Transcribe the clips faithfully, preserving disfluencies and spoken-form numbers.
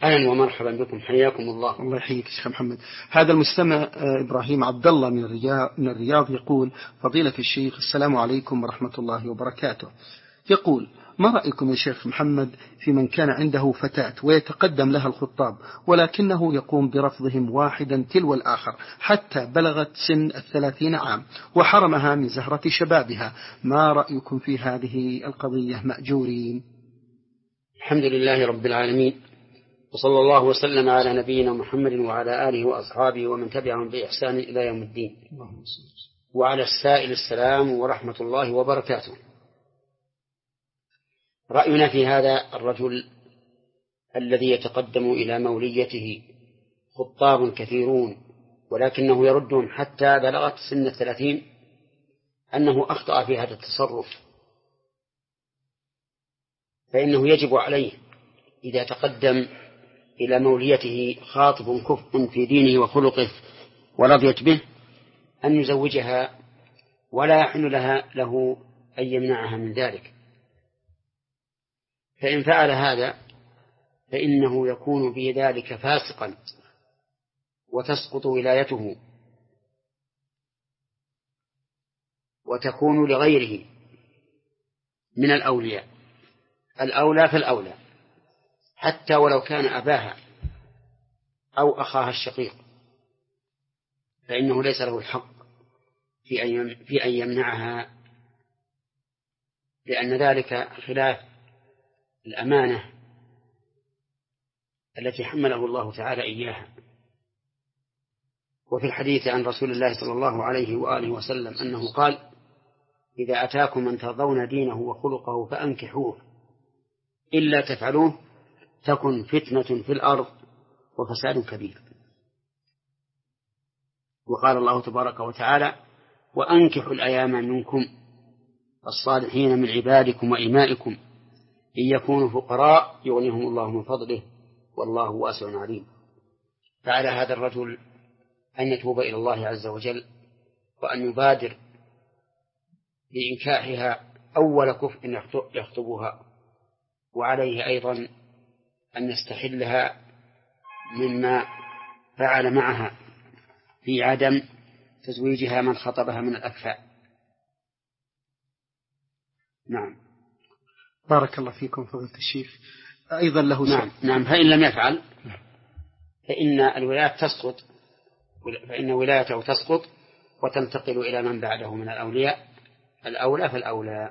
أهلا ومرحبا بكم، حياكم الله. الله يحييك شيخ محمد. هذا المستمع إبراهيم عبد الله من الرياض, من الرياض يقول: فضيلة الشيخ، السلام عليكم ورحمة الله وبركاته. يقول: ما رأيكم يا شيخ محمد في من كان عنده فتاة ويتقدم لها الخطاب ولكنه يقوم برفضهم واحدا تلو الآخر حتى بلغت سن الثلاثين عام وحرمها من زهرة شبابها؟ ما رأيكم في هذه القضية مأجورين؟ الحمد لله رب العالمين، وصلى الله وسلم على نبينا محمد وعلى آله وأصحابه ومن تبعهم بإحسان إلى يوم الدين، وعلى السائل السلام ورحمة الله وبركاته. رأينا في هذا الرجل الذي يتقدم إلى موليته خطاب كثيرون ولكنه يردهم حتى بلغت سن الثلاثين أنه أخطأ في هذا التصرف، فإنه يجب عليه إذا تقدم إلى موليته خاطب كفء في دينه وخلقه ورضيت به أن يزوجها، ولا يحل لها له أن يمنعها من ذلك. فإن فعل هذا فإنه يكون بذلك فاسقا وتسقط ولايته وتكون لغيره من الأولياء، الأولى فالأولى، حتى ولو كان أباها أو أخاها الشقيق، فإنه ليس له الحق في أن يمنعها، لأن ذلك خلاف الأمانة التي حمله الله تعالى إياها. وفي الحديث عن رسول الله صلى الله عليه وآله وسلم أنه قال: إذا أتاكم من ترضون دينه وخلقه فأنكحوه، إلا تفعلوه تكن فتنة في الأرض وفساد كبير. وقال الله تبارك وتعالى: وأنكحوا الأيام منكم الصالحين من عبادكم وإمائكم إن يكونوا فقراء يغنيهم الله من فضله والله واسع عليم. فعلى هذا الرجل أن يتوب إلى الله عز وجل وأن يبادر بإنكاحها أول كفء يخطبها، وعليه أيضا أن يستحلها مما فعل معها في عدم تزويجها من خطبها من الأكفاء. نعم. بارك الله فيكم فضيلة الشيخ. أيضا له نعم. نعم. فإن لم يفعل فإن الولاية تسقط، فإن ولايته تسقط وتنتقل إلى من بعده من الأولياء، الأولى فالأولى.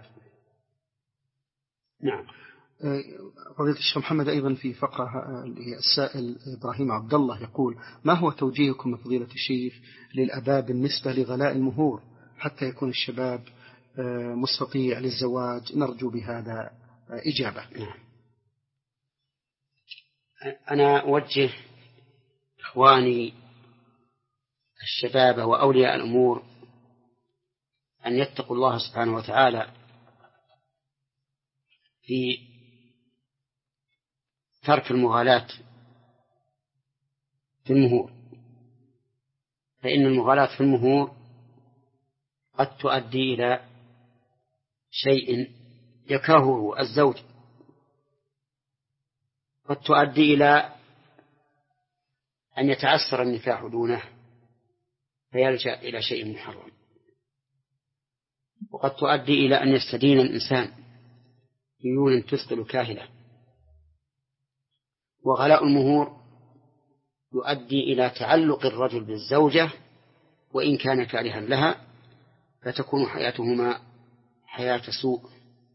نعم. فضيلة الشيخ محمد، أيضا في فقرة السائل إبراهيم عبد الله يقول: ما هو توجيهكم فضيلة الشيخ للآباء بالنسبة لغلاء المهور حتى يكون الشباب مستطيع للزواج؟ نرجو بهذا إجابة. نعم. أنا أوجه إخواني الشباب وأولياء الأمور أن يتقوا الله سبحانه وتعالى في ترك المغالاة في المهور، فإن المغالاة في المهور قد تؤدي إلى شيء يكرهه الزوج، قد تؤدي إلى أن يتعسر النكاح دونه فيلجأ إلى شيء محرم، وقد تؤدي إلى أن يستدين الإنسان ديون تثقل كاهلة. وغلاء المهور يؤدي إلى تعلق الرجل بالزوجة وإن كان كارها لها، فتكون حياتهما حياة سوء.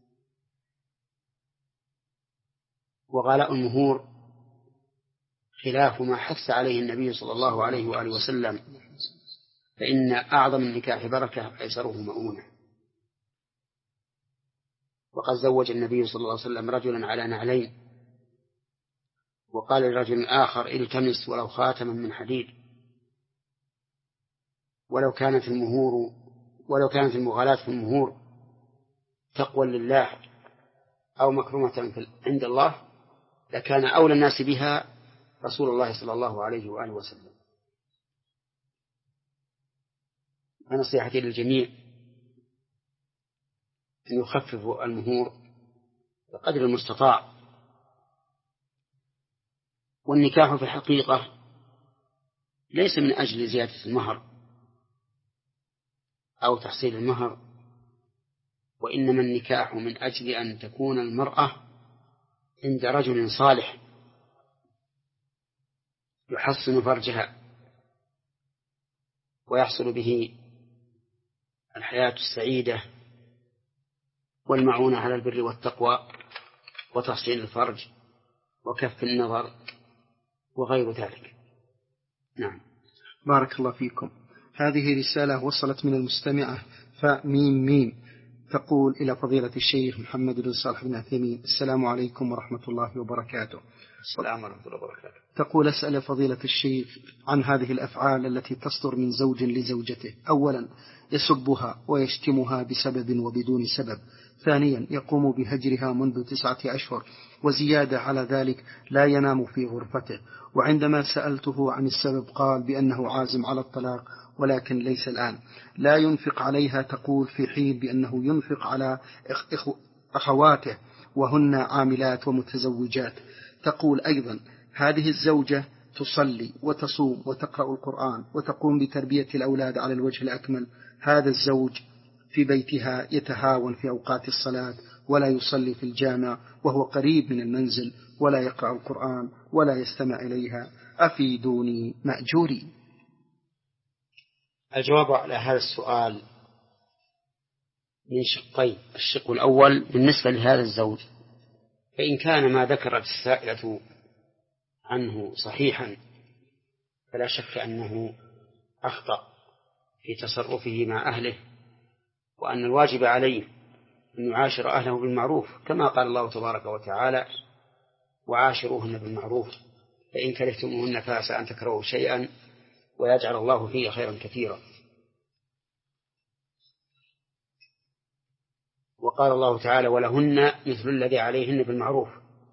وغلاء المهور خلاف ما حث عليه النبي صلى الله عليه وآله وسلم، فإن أعظم النكاح بركة أيسره مؤونة. وقد زوج النبي صلى الله عليه وسلم رجلا على نعلين، وقال لرجل آخر: التمس ولو خاتما من حديد. ولو كانت المهور ولو كانت المغالاة في المهور تقوى لله أو مكرمة عند الله لكان أولى الناس بها رسول الله صلى الله عليه وآله وسلم. فنصيحتي للجميع أن يخففوا المهور بقدر المستطاع، والنكاح في الحقيقة ليس من أجل زيادة المهر أو تحصيل المهر، وإنما النكاح من أجل أن تكون المرأة عند رجل صالح يحصن فرجها ويحصل به الحياة السعيدة والمعونة على البر والتقوى وتحصين الفرج وكف النظر وغير ذلك. نعم. بارك الله فيكم. هذه رسالة وصلت من المستمعة فميم ميم تقول إلى فضيلة الشيخ محمد بن صالح بن عثيمين: السلام عليكم ورحمة الله وبركاته. السلام ورحمة الله وبركاته. تقول: أسأل فضيلة الشيخ عن هذه الأفعال التي تصدر من زوج لزوجته. أولا، يسبها ويشتمها بسبب وبدون سبب. ثانيا، يقوم بهجرها منذ تسعة أشهر، وزيادة على ذلك لا ينام في غرفته. وعندما سألته عن السبب قال بأنه عازم على الطلاق ولكن ليس الآن. لا ينفق عليها تقول، في حين بأنه ينفق على أخواته وهن عاملات ومتزوجات. تقول أيضا: هذه الزوجة تصلي وتصوم وتقرأ القرآن وتقوم بتربية الأولاد على الوجه الأكمل. هذا الزوج في بيتها يتهاون في أوقات الصلاة ولا يصلي في الجامع وهو قريب من المنزل ولا يقرأ القرآن ولا يستمع إليها. أفيدوني مأجوري. الجواب على هذا السؤال من شقين. الشق الأول بالنسبة لهذا الزوج، فإن كان ما ذكرت السائلة عنه صحيحا فلا شك أنه أخطأ في تصرفه مع أهله، وأن الواجب عليه أن يعاشر أهله بالمعروف كما قال الله تبارك وتعالى: وعاشروهن بالمعروف فإن كرهتموهن فعسى أن تكرهوا شيئا ويجعل الله فيه خيرا كثيرا. وقال الله تعالى: ولهن مثل الذي عليهن بالمعروف.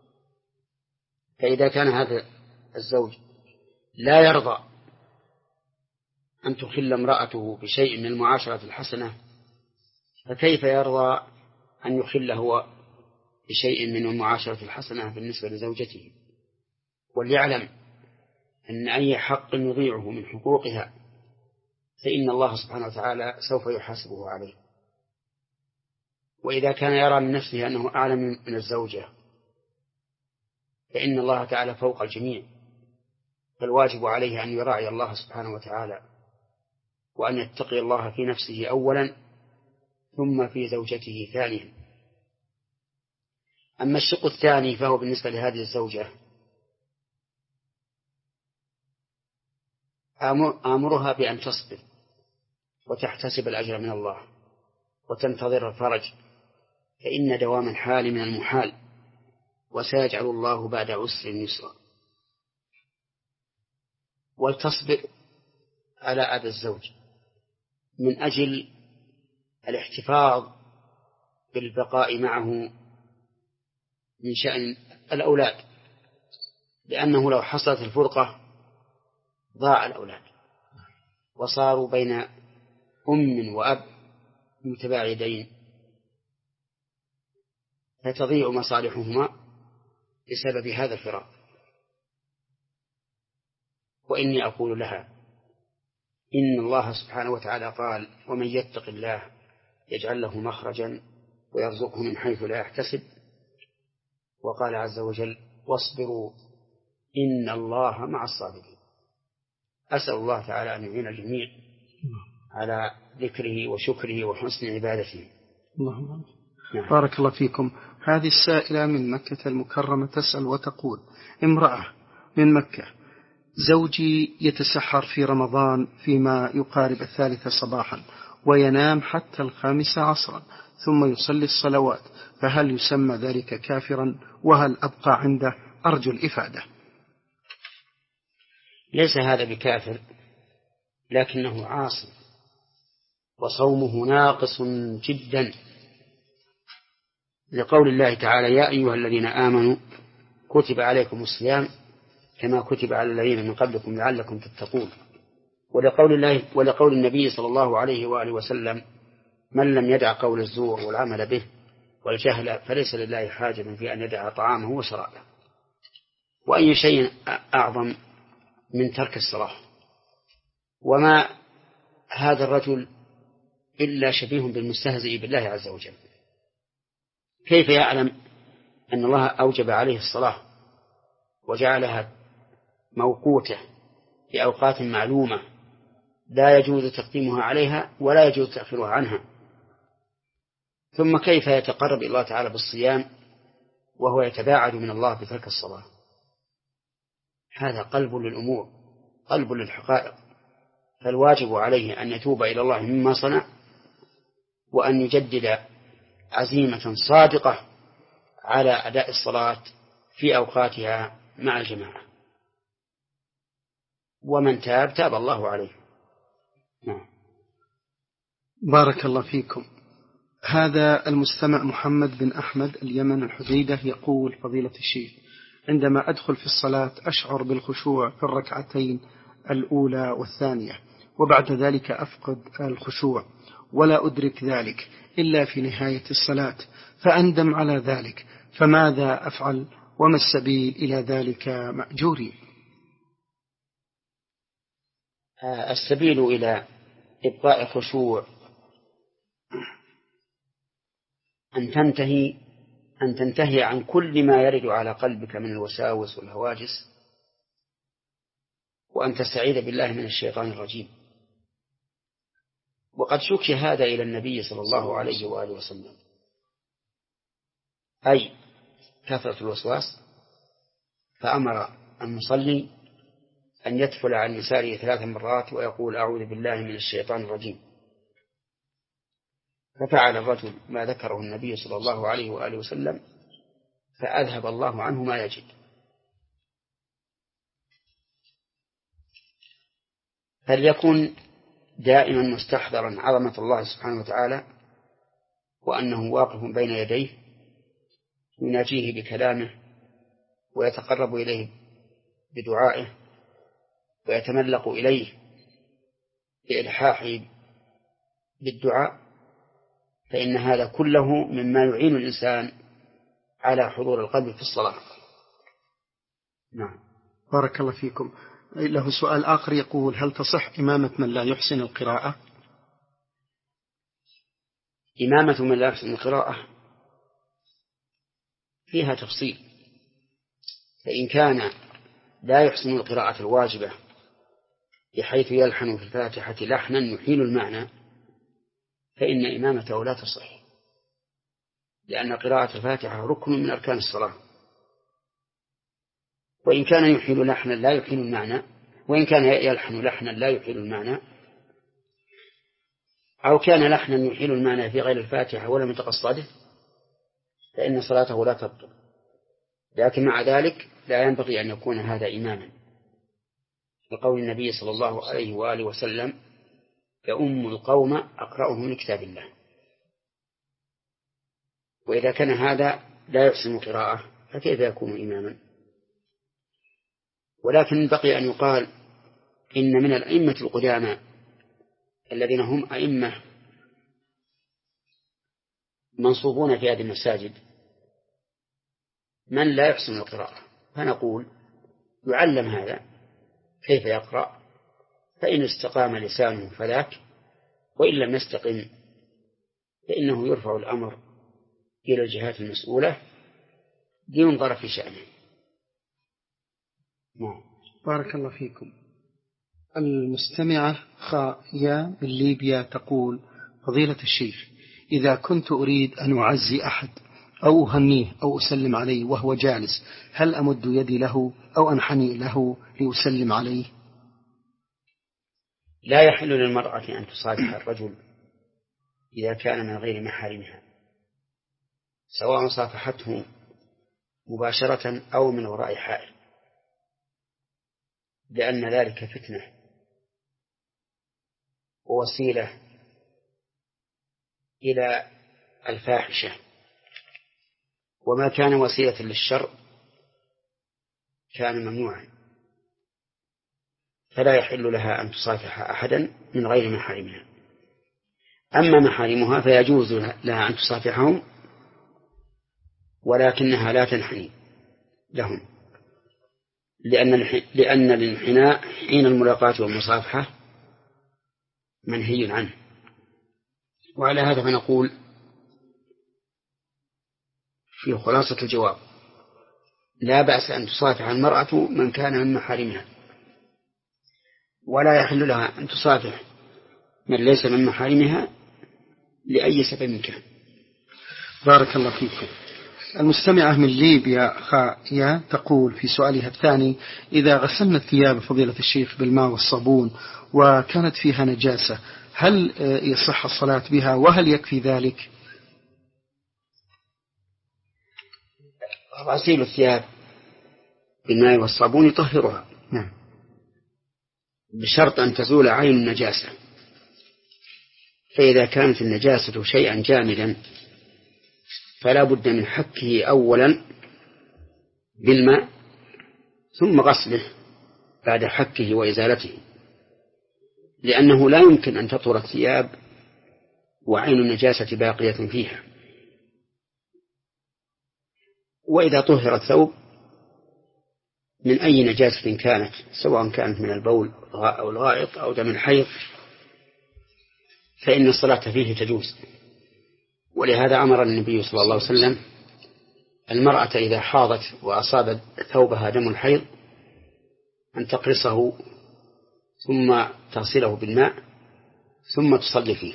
فإذا كان هذا الزوج لا يرضى أن تخل امرأته بشيء من المعاشرة الحسنة، فكيف يرضى أن يخل هو بشيء من المعاشرة الحسنة بالنسبة لزوجته؟ وليعلم أن أي حق يضيعه من حقوقها فإن الله سبحانه وتعالى سوف يحاسبه عليه. وإذا كان يرى من نفسه أنه أعلم من الزوجة فإن الله تعالى فوق الجميع، فالواجب عليه أن يراعي الله سبحانه وتعالى وأن يتقي الله في نفسه أولا ثم في زوجته ثانيا. أما الشق الثاني فهو بالنسبة لهذه الزوجة، آمرها بأن تصبر وتحتسب الأجر من الله وتنتظر الفرج، فإن دوام الحال من المحال، وسيجعل الله بعد عسر يسرا. ولتصبر على أذى الزوج من أجل الاحتفاظ بالبقاء معه من شأن الأولاد، لأنه لو حصلت الفرقة ضاع الأولاد وصاروا بين أم وأب متباعدين فتضيع مصالحهما بسبب هذا الفراق. وإني أقول لها: إن الله سبحانه وتعالى قال: ومن يتق الله يجعل له مخرجا ويرزقه من حيث لا يحتسب. وقال عز وجل: واصبروا إن الله مع الصابرين. أسأل الله تعالى أن يعين الجميع على ذكره وشكره وحسن عبادته. اللهم نعم. بارك الله فيكم. هذه السائلة من مكة المكرمة تسأل وتقول: امرأة من مكة، زوجي يتسحر في رمضان فيما يقارب الثالثة صباحا وينام حتى الخامسة عصرا ثم يصلي الصلوات، فهل يسمى ذلك كافرا؟ وهل أبقى عنده؟ أرجو الإفادة. ليس هذا بكافر، لكنه عاصي وصومه ناقص جدا، لقول الله تعالى: يا أيها الذين آمنوا كتب عليكم الصيام كما كتب على الذين من قبلكم لعلكم تتقون. ولقول الله ولقول النبي صلى الله عليه وآله وسلم: من لم يدع قول الزور والعمل به والجهل فليس لله حاجة في أن يدع طعامه وشرابه. وأي شيء أعظم من ترك الصلاة؟ وما هذا الرجل إلا شبيه بالمستهزئ بالله عز وجل، كيف يعلم أن الله أوجب عليه الصلاة وجعلها موقوتة في أوقات معلومة لا يجوز تقديمها عليها ولا يجوز تأخيرها عنها، ثم كيف يتقرب إلى الله تعالى بالصيام وهو يتباعد من الله بترك الصلاة؟ هذا قلب للأمور، قلب للحقائق، فالواجب عليه أن يتوب إلى الله مما صنع، وأن يجدد عزيمة صادقة على أداء الصلاة في أوقاتها مع الجماعة، ومن تاب تاب الله عليه. نعم. بارك الله فيكم. هذا المستمع محمد بن أحمد اليمن الحديدة يقول: فضيلة الشيخ، عندما أدخل في الصلاة أشعر بالخشوع في الركعتين الأولى والثانية، وبعد ذلك أفقد الخشوع ولا أدرك ذلك إلا في نهاية الصلاة، فأندم على ذلك، فماذا أفعل وما السبيل إلى ذلك مأجوري؟ السبيل إلى إبقاء الخشوع أن تنتهي أن تنتهي عن كل ما يرد على قلبك من الوساوس والهواجس، وأن تستعيذ بالله من الشيطان الرجيم. وقد شكي هذا إلى النبي صلى الله عليه وآله وسلم، أي كثرة الوسواس، فأمر المصلي أن يدفل عن يساره ثلاث مرات ويقول: أعوذ بالله من الشيطان الرجيم. ففعل الرجل ما ذكره النبي صلى الله عليه وآله وسلم، فأذهب الله عنه ما يجد. فليكن دائما مستحضرا عظمة الله سبحانه وتعالى، وأنه واقف بين يديه يناجيه بكلامه ويتقرب إليه بدعائه ويتملق إليه بإلحاحه بالدعاء، فإن هذا كله مما يعين الإنسان على حضور القلب في الصلاة. نعم. بارك الله فيكم. له سؤال آخر يقول: هل تصح إمامة من لا يحسن القراءة؟ إمامة من لا يحسن القراءة فيها تفصيل، فإن كان لا يحسن القراءة الواجبة بحيث يلحن في الفاتحة لحنا يحيل المعنى، فإن إمامته لا تصح، لأن قراءة الفاتحة ركن من أركان الصلاة. وإن كان يحيل لحنا لا يحيل المعنى، وإن كان يلحن لحنا لا يحيل المعنى، أو كان لحنا يحيل المعنى في غير الفاتحة ولم يتقصده، فإن صلاته لا تبطل. لكن مع ذلك لا ينبغي أن يكون هذا إماما، لقول النبي صلى الله عليه وآله وسلم: يؤم القوم أقرأهم لكتاب الله. وإذا كان هذا لا يحسن القراءة فكيف يكون إماما؟ ولكن بقي أن يقال إن من الأئمة القدامى الذين هم أئمة منصوبون في هذه المساجد من لا يحسن القراءة، فنقول يعلم هذا كيف يقرأ، فإن استقام لسانه فذاك، وإن لم يستقم فإنه يرفع الأمر إلى الجهات المسؤولة لينظر في شأنه. نعم. بارك الله فيكم. المستمعة خايا من ليبيا تقول: فضيلة الشيخ، إذا كنت أريد أن أعزي أحد أو أهنيه أو أسلم عليه وهو جالس، هل أمد يدي له أو أنحني له لأسلم عليه؟ لا يحل للمرأة أن تصافح الرجل إذا كان من غير محارمها، سواء صافحته مباشرة أو من وراء حائل، لأن ذلك فتنة ووسيلة إلى الفاحشة، وما كان وسيلة للشر كان ممنوعا، فلا يحل لها أن تصافح أحدا من غير محارمها. أما محارمها فيجوز لها أن تصافحهم، ولكنها لا تنحني لهم. لأن لأن الانحناء حين الملاقاة والمصافحة منهي عنه. وعلى هذا فنقول في خلاصة الجواب: لا بأس أن تصافح المرأة من كان من محارمها، ولا يحل لها أن تصافح من ليس من محارمها لأي سبب كان. بارك الله فيكم. المستمعة من ليبيا خايا تقول في سؤالها الثاني: إذا غسلنا الثياب فضيلة الشيخ بالماء والصابون وكانت فيها نجاسة، هل يصح الصلاة بها وهل يكفي ذلك؟ غسيل الثياب بالماء والصابون يطهرها، نعم، بشرط أن تزول عين النجاسة. فإذا كانت النجاسة شيئا جامدا فلا بد من حكه أولا بالماء ثم غسله بعد حكه وإزالته، لأنه لا يمكن أن تطهر الثياب وعين النجاسة باقية فيها. وإذا طهر الثوب من أي نجاسة كانت، سواء كانت من البول أو الغائط أو دم الحيض، فإن الصلاة فيه تجوز. ولهذا أمر النبي صلى الله عليه وسلم المرأة إذا حاضت وأصاب ثوبها دم الحيض أن تقرصه ثم تغسله بالماء ثم تصلي فيه.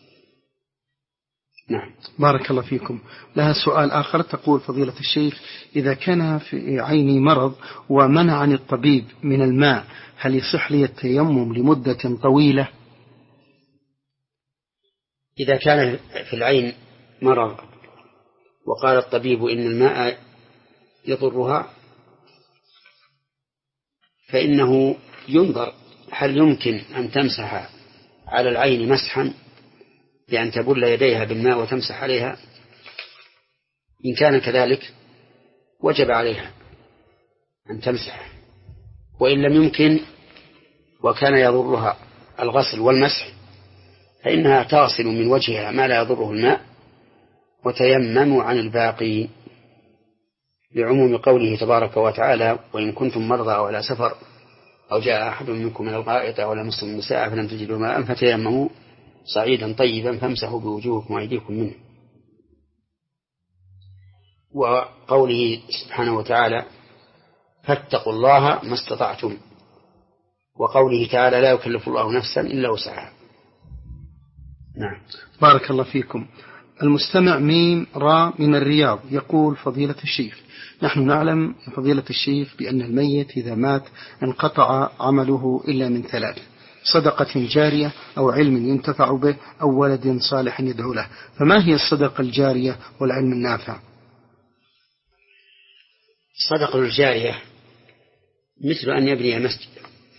نعم. بارك الله فيكم. لها سؤال آخر تقول: فضيلة الشيخ، إذا كان في عيني مرض ومنعني الطبيب من الماء، هل يصح لي التيمم لمدة طويلة؟ إذا كان في العين مرض وقال الطبيب إن الماء يضرها فإنه ينظر هل يمكن أن تمسح على العين مسحا بأن تبل يديها بالماء وتمسح عليها. إن كان كذلك وجب عليها أن تمسح، وإن لم يمكن وكان يضرها الغسل والمسح فإنها تغسل من وجهها ما لا يضره الماء وتيمم عن الباقي، لعموم قوله تبارك وتعالى: وإن كنتم مرضى أو على سفر أو جاء أحد منكم من الغائط أو لمستم النساء فلم تجدوا ماء فتيمموا صعيدا طيبا فامسحوا بوجوهكم وأيديكم منه. وقوله سبحانه وتعالى: فاتقوا الله ما استطعتم، وقوله تعالى: لا يكلف الله نفسا إلا وسعها. نعم. بارك الله فيكم. المستمع ميم را من الرياض يقول: فضيلة الشيخ، نحن نعلم فضيلة الشيخ بأن الميت إذا مات انقطع عمله إلا من ثلاث: صدقة جارية أو علم ينتفع به أو ولد صالح يدعو له، فما هي الصدقة الجارية والعلم النافع؟ الصدقة الجارية مثل أن يبني مسجد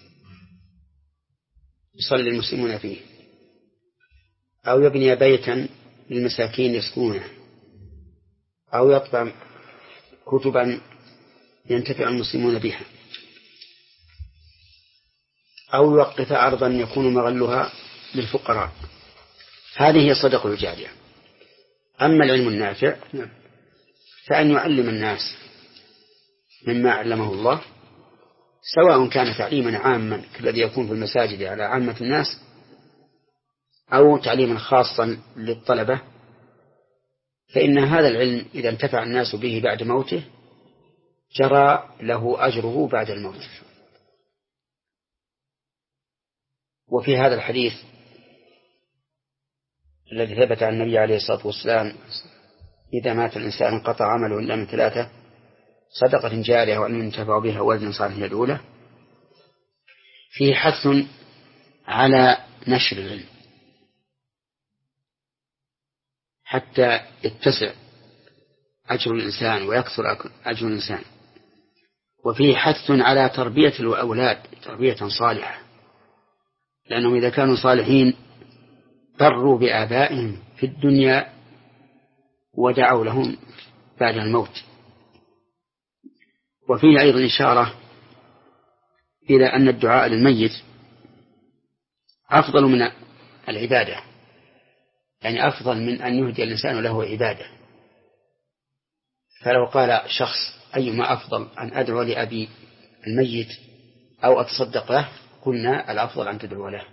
يصلي المسلمون فيه، أو يبني بيتا للمساكين يسكنونه، أو يطبع كتبا ينتفع المسلمون بها، أو يوقف أرضا يكون مغلها للفقراء. هذه هي الصدقة الجارية. أما العلم النافع فأن يعلم الناس مما علمه الله، سواء كان تعليما عاما كالذي يكون في المساجد على عامة الناس، أو تعليما خاصا للطلبة، فإن هذا العلم إذا انتفع الناس به بعد موته جرى له أجره بعد الموت. وفي هذا الحديث الذي ثبت عن النبي عليه الصلاة والسلام: إذا مات الإنسان انقطع عمله إلا من ثلاثة: صدقة جارية وعلم ينتفع بها ولد صالح يدعو له، فيه حث على نشر العلم حتى يتسع أجر الإنسان ويكثر أجر الإنسان، وفيه حث على تربية الأولاد تربية صالحة، لأنهم إذا كانوا صالحين بروا بآبائهم في الدنيا ودعوا لهم بعد الموت. وفيه أيضا إشارة إلى أن الدعاء للميت أفضل من العبادة، يعني أفضل من أن يهدي الإنسان له عبادة. فلو قال شخص: أيما أفضل، أن أدعو لأبي الميت أو أتصدق له، قلنا الأفضل أن تدعو له،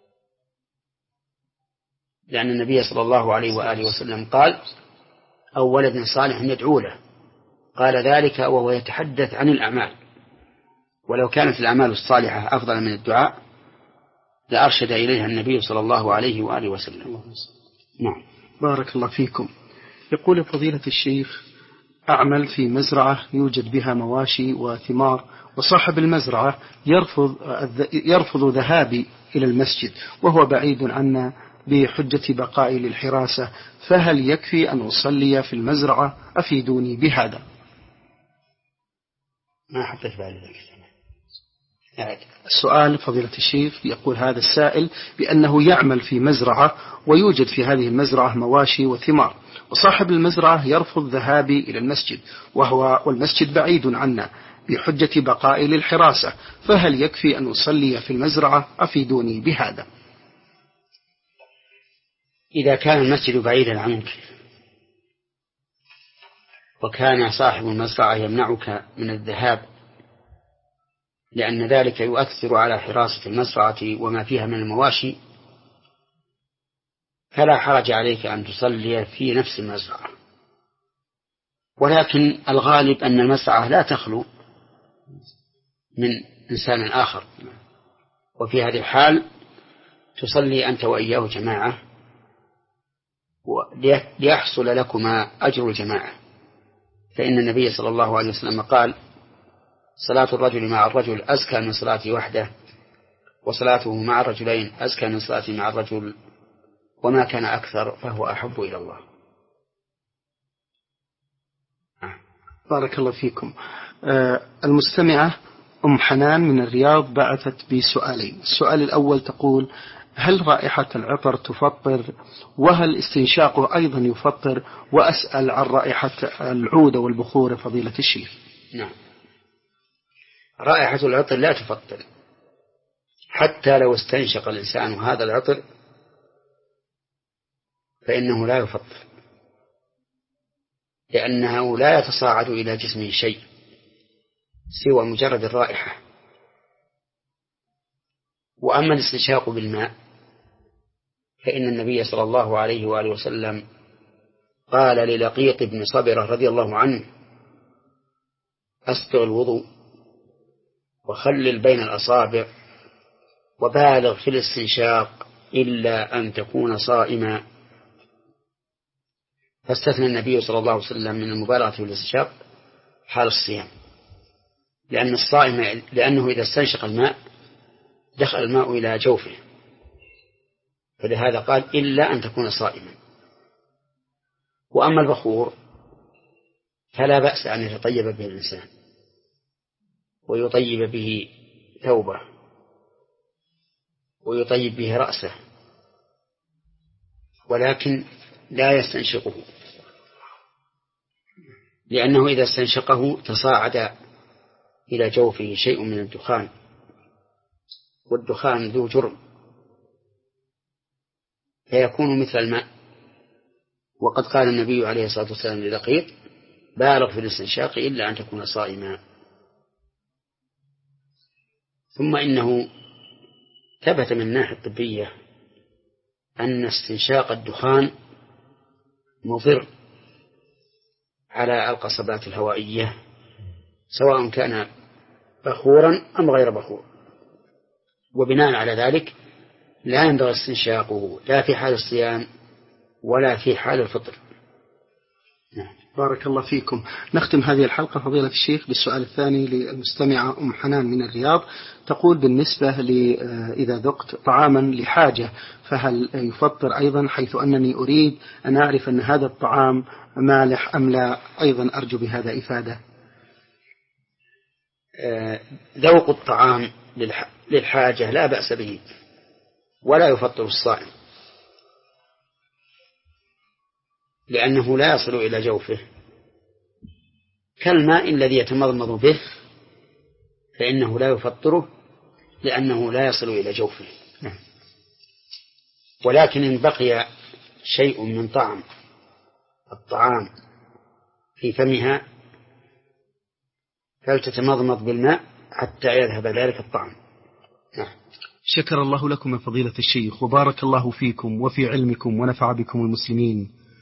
لأن النبي صلى الله عليه وآله وسلم قال: أو ولد صالح يدعو له، قال ذلك وهو يتحدث عن الأعمال، ولو كانت الأعمال الصالحة أفضل من الدعاء لأرشد إليها النبي صلى الله عليه وآله وسلم. نعم. بارك الله فيكم. يقول فضيلة الشيخ: أعمل في مزرعة يوجد بها مواشي وثمار، وصاحب المزرعة يرفض يرفض ذهابي إلى المسجد وهو بعيد عنا بحجة بقائي للحراسة، فهل يكفي أن أصلي في المزرعة؟ أفيدوني بهذا. ما حطيت بالي ذلك. السؤال فضيلة الشيخ، يقول هذا السائل بأنه يعمل في مزرعة ويوجد في هذه المزرعة مواشي وثمار، وصاحب المزرعة يرفض ذهابي إلى المسجد وهو والمسجد بعيد عنا بحجة بقائي للحراسة، فهل يكفي أن أصلي في المزرعة؟ أفيدوني بهذا. إذا كان المسجد بعيدا عنك وكان صاحب المزرعة يمنعك من الذهاب لأن ذلك يؤثر على حراسة المزرعة وما فيها من المواشي، فلا حرج عليك أن تصلي في نفس المزرعة، ولكن الغالب أن المزرعة لا تخلو من إنسان آخر، وفي هذه الحال تصلي أنت وإياه جماعة ليحصل لكما أجر الجماعة، فإن النبي صلى الله عليه وسلم قال: صلاة الرجل مع الرجل أزكى من صلاته وحده، وصلاته مع الرجلين أزكى من صلاته مع الرجل، وما كان أكثر فهو أحب إلى الله. بارك الله فيكم. آه المستمعة أم حنان من الرياض بعثت بسؤالين. السؤال الأول تقول: هل رائحة العطر تفطر؟ وهل استنشاقه أيضا يفطر؟ وأسأل عن رائحة العود والبخور فضيلة الشيخ. نعم، رائحة العطر لا تفطر، حتى لو استنشق الإنسان هذا العطر فإنه لا يفطر، لأنه لا يتصاعد إلى جسمه شيء سوى مجرد الرائحة. وأما الاستنشاق بالماء فإن النبي صلى الله عليه وآله وسلم قال للقيط بن صبرة رضي الله عنه: أسبغ الوضوء وخلل بين الأصابع وبالغ في الاستنشاق إلا أن تكون صائما. فاستثنى النبي صلى الله عليه وسلم من المبالغة في الاستنشاق حال الصيام، لأن الصائم لأنه إذا استنشق الماء دخل الماء إلى جوفه، فلهذا قال: إلا أن تكون صائما. وأما البخور فلا بأس أن يتطيب به الإنسان ويطيب به ثوبه ويطيب به رأسه، ولكن لا يستنشقه، لأنه إذا استنشقه تصاعد إلى جوفه شيء من الدخان، والدخان ذو جرم فيكون مثل الماء. وقد قال النبي عليه الصلاة والسلام للقيط: بالغ في الاستنشاق إلا أن تكون صائما. ثم إنه ثبت من الناحية الطبية أن استنشاق الدخان مضر على القصبات الهوائية، سواء كان بخورا أم غير بخور، وبناء على ذلك لا ينبغي استنشاقه لا في حال الصيام ولا في حال الفطر. بارك الله فيكم. نختم هذه الحلقة فضيلة الشيخ بالسؤال الثاني للمستمعة أم حنان من الرياض. تقول: بالنسبة لي إذا ذقت طعاما لحاجة فهل يفطر أيضا، حيث أنني أريد أن أعرف أن هذا الطعام مالح أم لا؟ أيضا أرجو بهذا إفادة. ذوق الطعام للحاجة لا بأس به ولا يفطر الصائم، لأنه لا يصل إلى جوفه، كالماء الذي يتمضمض به فإنه لا يفطره لأنه لا يصل إلى جوفه. ولكن إن بقي شيء من طعم الطعام في فمها فلتتمضمض بالماء حتى يذهب ذلك الطعم. نعم. شكر الله لكم من فضيلة الشيخ وبارك الله فيكم وفي علمكم ونفع بكم المسلمين.